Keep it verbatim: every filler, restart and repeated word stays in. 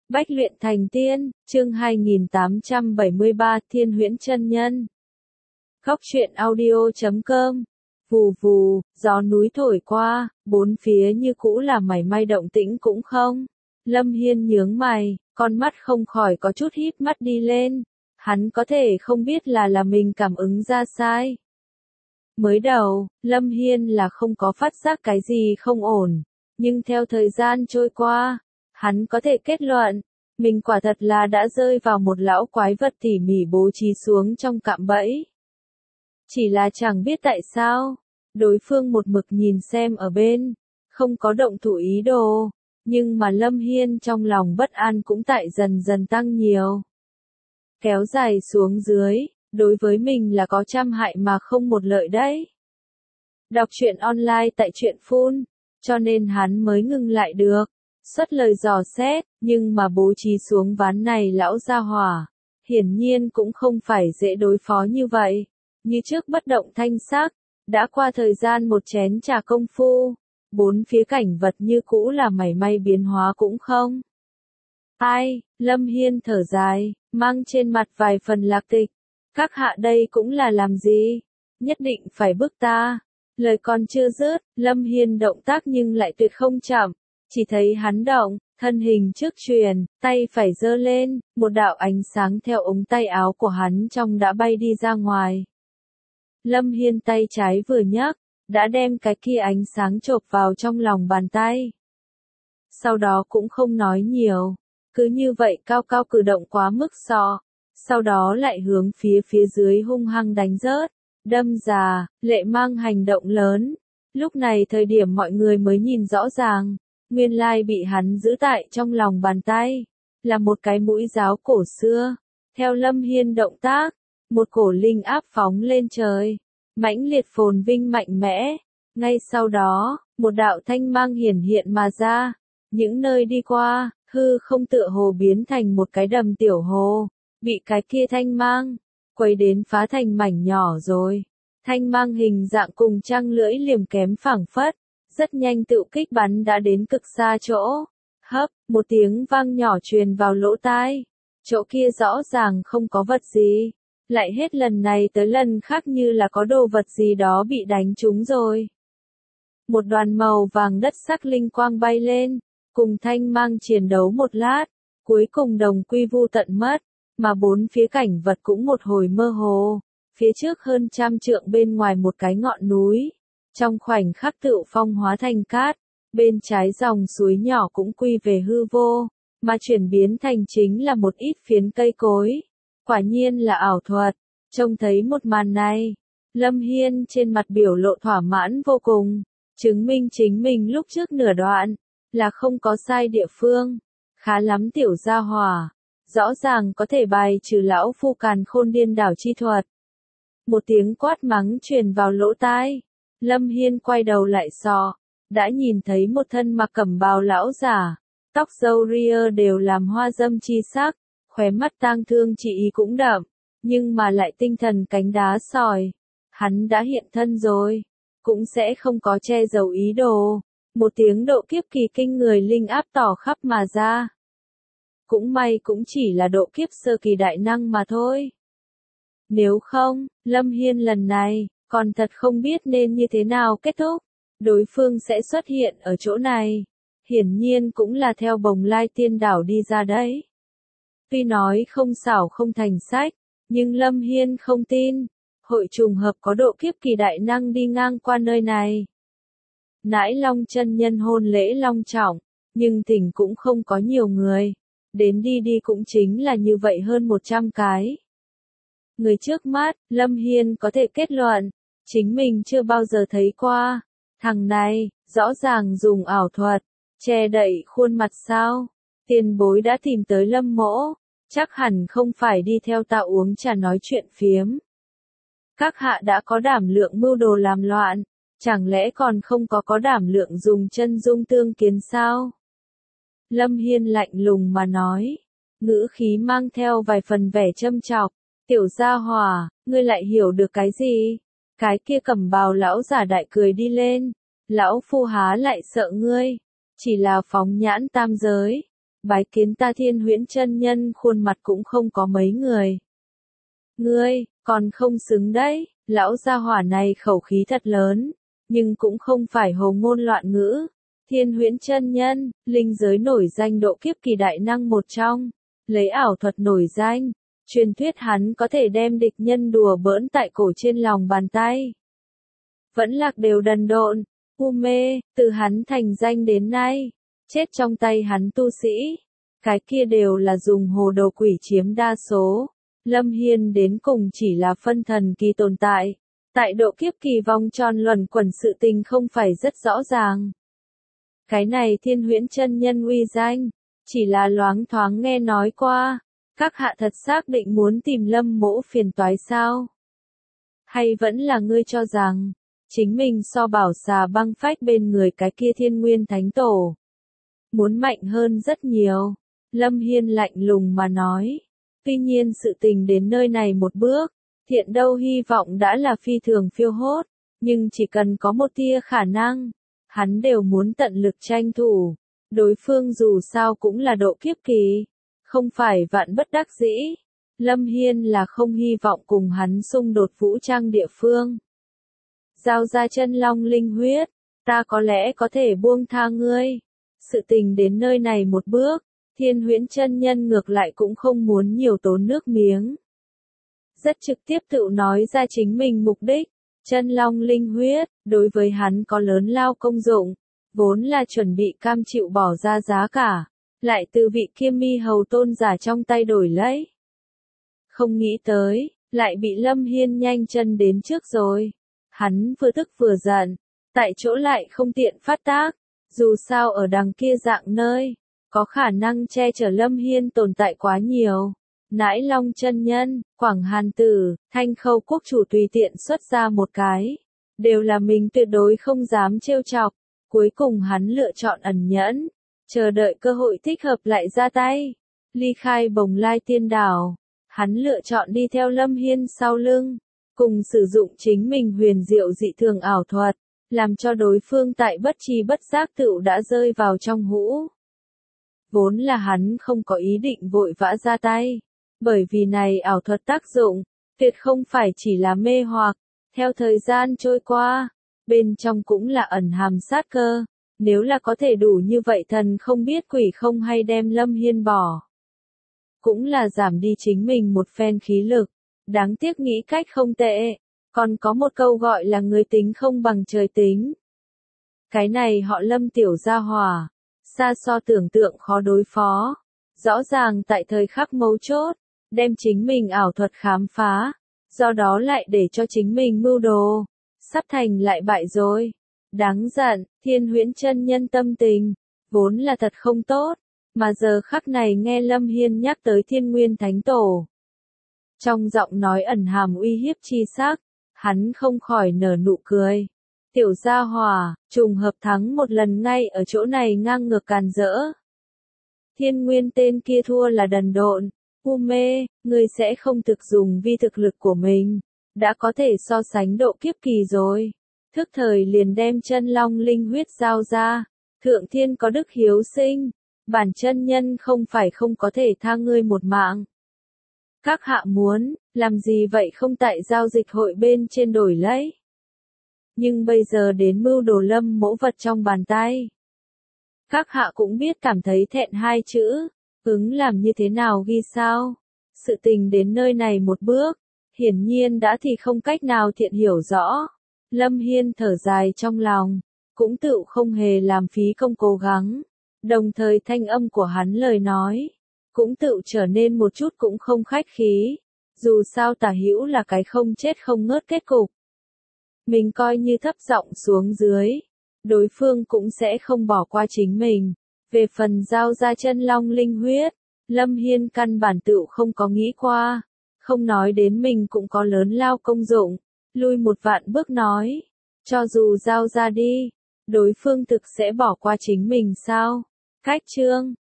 Bách luyện thành tiên, chương hai nghìn tám trăm bảy mươi ba Thiên Huyễn Chân Nhân. Góc truyện audio chấm com. Vù vù, gió núi thổi qua, bốn phía như cũ là mảy may động tĩnh cũng không. Lâm Hiên nhướng mày, con mắt không khỏi có chút híp mắt đi lên. Hắn có thể không biết là là mình cảm ứng ra sai. Mới đầu, Lâm Hiên là không có phát giác cái gì không ổn, nhưng theo thời gian trôi qua, hắn có thể kết luận, mình quả thật là đã rơi vào một lão quái vật tỉ mỉ bố trí xuống trong cạm bẫy. Chỉ là chẳng biết tại sao, đối phương một mực nhìn xem ở bên, không có động thủ ý đồ, nhưng mà Lâm Hiên trong lòng bất an cũng tại dần dần tăng nhiều. Kéo dài xuống dưới, đối với mình là có trăm hại mà không một lợi đấy. Đọc truyện online tại truyện phun, cho nên hắn mới ngừng lại được. Xuất lời dò xét, nhưng mà bố trí xuống ván này lão gia hỏa, hiển nhiên cũng không phải dễ đối phó như vậy. Như trước bất động thanh sắc, đã qua thời gian một chén trà công phu, bốn phía cảnh vật như cũ là mảy may biến hóa cũng không. Ai, Lâm Hiên thở dài, mang trên mặt vài phần lạc tịch. Các hạ đây cũng là làm gì? Nhất định phải bức ta. Lời còn chưa dứt, Lâm Hiên động tác nhưng lại tuyệt không chậm. Chỉ thấy hắn động, thân hình trước truyền, tay phải giơ lên, một đạo ánh sáng theo ống tay áo của hắn trong đã bay đi ra ngoài. Lâm Hiên tay trái vừa nhấc, đã đem cái kia ánh sáng chộp vào trong lòng bàn tay. Sau đó cũng không nói nhiều, cứ như vậy cao cao cử động quá mức sọ, sau đó lại hướng phía phía dưới hung hăng đánh rớt, đâm già, lệ mang hành động lớn. Lúc này thời điểm mọi người mới nhìn rõ ràng. Nguyên lai bị hắn giữ tại trong lòng bàn tay, là một cái mũi giáo cổ xưa. Theo Lâm Hiên động tác, một cổ linh áp phóng lên trời, mãnh liệt phồn vinh mạnh mẽ. Ngay sau đó, một đạo thanh mang hiển hiện mà ra, những nơi đi qua, hư không tựa hồ biến thành một cái đầm tiểu hồ, bị cái kia thanh mang quấy đến phá thành mảnh nhỏ rồi. Thanh mang hình dạng cùng trăng lưỡi liềm kém phảng phất. Rất nhanh tự kích bắn đã đến cực xa chỗ. Hấp, một tiếng vang nhỏ truyền vào lỗ tai. Chỗ kia rõ ràng không có vật gì. Lại hết lần này tới lần khác như là có đồ vật gì đó bị đánh trúng rồi. Một đoàn màu vàng đất sắc linh quang bay lên. Cùng thanh mang chiến đấu một lát. Cuối cùng đồng quy vu tận mất. Mà bốn phía cảnh vật cũng một hồi mơ hồ. Phía trước hơn trăm trượng bên ngoài một cái ngọn núi. Trong khoảnh khắc tựu phong hóa thành cát, bên trái dòng suối nhỏ cũng quy về hư vô, mà chuyển biến thành chính là một ít phiến cây cối. Quả nhiên là ảo thuật. Trông thấy một màn này, Lâm Hiên trên mặt biểu lộ thỏa mãn vô cùng, chứng minh chính mình lúc trước nửa đoạn, là không có sai địa phương. Khá lắm tiểu gia hỏa, rõ ràng có thể bài trừ lão phu càn khôn điên đảo chi thuật. Một tiếng quát mắng truyền vào lỗ tai. Lâm Hiên quay đầu lại sọ, đã nhìn thấy một thân mặc cẩm bào lão giả, tóc râu ria đều làm hoa dâm chi sắc, khóe mắt tang thương chỉ ý cũng đậm, nhưng mà lại tinh thần cánh đá sỏi. Hắn đã hiện thân rồi, cũng sẽ không có che giấu ý đồ. Một tiếng độ kiếp kỳ kinh người linh áp tỏ khắp mà ra. Cũng may cũng chỉ là độ kiếp sơ kỳ đại năng mà thôi. Nếu không, Lâm Hiên lần này còn thật không biết nên như thế nào kết thúc. Đối phương sẽ xuất hiện ở chỗ này. Hiển nhiên cũng là theo Bồng Lai Tiên Đảo đi ra đấy. Tuy nói không xảo không thành sách, nhưng Lâm Hiên không tin. Hội trùng hợp có độ kiếp kỳ đại năng đi ngang qua nơi này. Nãi Long chân nhân hôn lễ long trọng, nhưng thỉnh cũng không có nhiều người. Đến đi đi cũng chính là như vậy hơn một trăm cái. Người trước mắt, Lâm Hiên có thể kết luận. Chính mình chưa bao giờ thấy qua. Thằng này, rõ ràng dùng ảo thuật, che đậy khuôn mặt sao. Tiền bối đã tìm tới Lâm mỗ, chắc hẳn không phải đi theo ta uống trà nói chuyện phiếm. Các hạ đã có đảm lượng mưu đồ làm loạn, chẳng lẽ còn không có có đảm lượng dùng chân dung tương kiến sao? Lâm Hiên lạnh lùng mà nói, ngữ khí mang theo vài phần vẻ châm chọc. Tiểu gia hỏa, ngươi lại hiểu được cái gì? Cái kia cẩm bào lão giả đại cười đi lên. Lão phu há lại sợ ngươi. Chỉ là phóng nhãn tam giới. bái kiến ta Thiên Huyễn chân nhân, khuôn mặt cũng không có mấy người. Ngươi, còn không xứng đấy, lão gia hỏa này khẩu khí thật lớn, nhưng cũng không phải hồ ngôn loạn ngữ. Thiên Huyễn chân nhân, linh giới nổi danh độ kiếp kỳ đại năng một trong, lấy ảo thuật nổi danh, truyền thuyết hắn có thể đem địch nhân đùa bỡn tại cổ trên lòng bàn tay. Vẫn lạc đều đần độn, u mê, từ hắn thành danh đến nay, chết trong tay hắn tu sĩ, cái kia đều là dùng hồ đồ quỷ chiếm đa số. Lâm Hiên đến cùng chỉ là phân thần kỳ tồn tại, tại độ kiếp kỳ vòng tròn luẩn quẩn sự tình không phải rất rõ ràng. Cái này Thiên Huyễn chân nhân uy danh, chỉ là loáng thoáng nghe nói qua, các hạ thật xác định muốn tìm Lâm mỗ phiền toái sao? Hay vẫn là ngươi cho rằng, chính mình so bảo xà băng phách bên người cái kia Thiên Nguyên Thánh Tổ, muốn mạnh hơn rất nhiều. Lâm Hiên lạnh lùng mà nói. Tuy nhiên sự tình đến nơi này một bước, thiện đâu hy vọng đã là phi thường phiêu hốt, nhưng chỉ cần có một tia khả năng, hắn đều muốn tận lực tranh thủ. Đối phương dù sao cũng là độ kiếp kỳ, không phải vạn bất đắc dĩ. Lâm Hiên là không hy vọng cùng hắn xung đột vũ trang địa phương. Giao ra chân long linh huyết, ta có lẽ có thể buông tha ngươi. Sự tình đến nơi này một bước, Thiên Huyễn chân nhân ngược lại cũng không muốn nhiều tốn nước miếng. Rất trực tiếp tự nói ra chính mình mục đích, chân long linh huyết, đối với hắn có lớn lao công dụng, vốn là chuẩn bị cam chịu bỏ ra giá cả, lại từ vị kia mi hầu tôn giả trong tay đổi lấy. Không nghĩ tới, lại bị Lâm Hiên nhanh chân đến trước rồi. Hắn vừa tức vừa giận, tại chỗ lại không tiện phát tác, dù sao ở đằng kia dạng nơi, có khả năng che chở Lâm Hiên tồn tại quá nhiều. Nãi Long chân nhân, Quảng Hàn Tử, Thanh Khâu quốc chủ tùy tiện xuất ra một cái, đều là mình tuyệt đối không dám trêu chọc. Cuối cùng hắn lựa chọn ẩn nhẫn, chờ đợi cơ hội thích hợp lại ra tay. Ly khai Bồng Lai Tiên Đảo, hắn lựa chọn đi theo Lâm Hiên sau lưng, cùng sử dụng chính mình huyền diệu dị thường ảo thuật, làm cho đối phương tại bất tri bất giác tựu đã rơi vào trong hũ. Vốn là hắn không có ý định vội vã ra tay, bởi vì này ảo thuật tác dụng, tuyệt không phải chỉ là mê hoặc. Theo thời gian trôi qua, bên trong cũng là ẩn hàm sát cơ, nếu là có thể đủ như vậy thần không biết quỷ không hay đem Lâm Hiên bỏ. Cũng là giảm đi chính mình một phen khí lực, đáng tiếc nghĩ cách không tệ, còn có một câu gọi là người tính không bằng trời tính. Cái này họ Lâm tiểu gia hỏa, xa so tưởng tượng khó đối phó, rõ ràng tại thời khắc mấu chốt, đem chính mình ảo thuật khám phá, do đó lại để cho chính mình mưu đồ, sắp thành lại bại rồi. Đáng giận, Thiên Huyễn chân nhân tâm tình, vốn là thật không tốt, mà giờ khắc này nghe Lâm Hiên nhắc tới Thiên Nguyên Thánh Tổ. Trong giọng nói ẩn hàm uy hiếp chi sắc, hắn không khỏi nở nụ cười. Tiểu gia hỏa, trùng hợp thắng một lần ngay ở chỗ này ngang ngược càn rỡ. Thiên Nguyên tên kia thua là đần độn, u mê, ngươi sẽ không thực dùng vi thực lực của mình, đã có thể so sánh độ kiếp kỳ rồi. Thức thời liền đem chân long linh huyết giao ra, thượng thiên có đức hiếu sinh, bản chân nhân không phải không có thể tha ngươi một mạng. Các hạ muốn, làm gì vậy không tại giao dịch hội bên trên đổi lấy. Nhưng bây giờ đến mưu đồ Lâm mỗ vật trong bàn tay. Các hạ cũng biết cảm thấy thẹn hai chữ, ứng làm như thế nào ghi sao. Sự tình đến nơi này một bước, hiển nhiên đã thì không cách nào thiện hiểu rõ. Lâm Hiên thở dài trong lòng, cũng tự không hề làm phí công cố gắng. Đồng thời thanh âm của hắn lời nói, cũng tự trở nên một chút cũng không khách khí. Dù sao tả hữu là cái không chết không ngớt kết cục. Mình coi như thấp giọng xuống dưới, đối phương cũng sẽ không bỏ qua chính mình. Về phần giao ra chân long linh huyết, Lâm Hiên căn bản tự không có nghĩ qua. Không nói đến mình cũng có lớn lao công dụng. Lui một vạn bước nói, cho dù giao ra đi, đối phương thực sẽ bỏ qua chính mình sao? Cách chương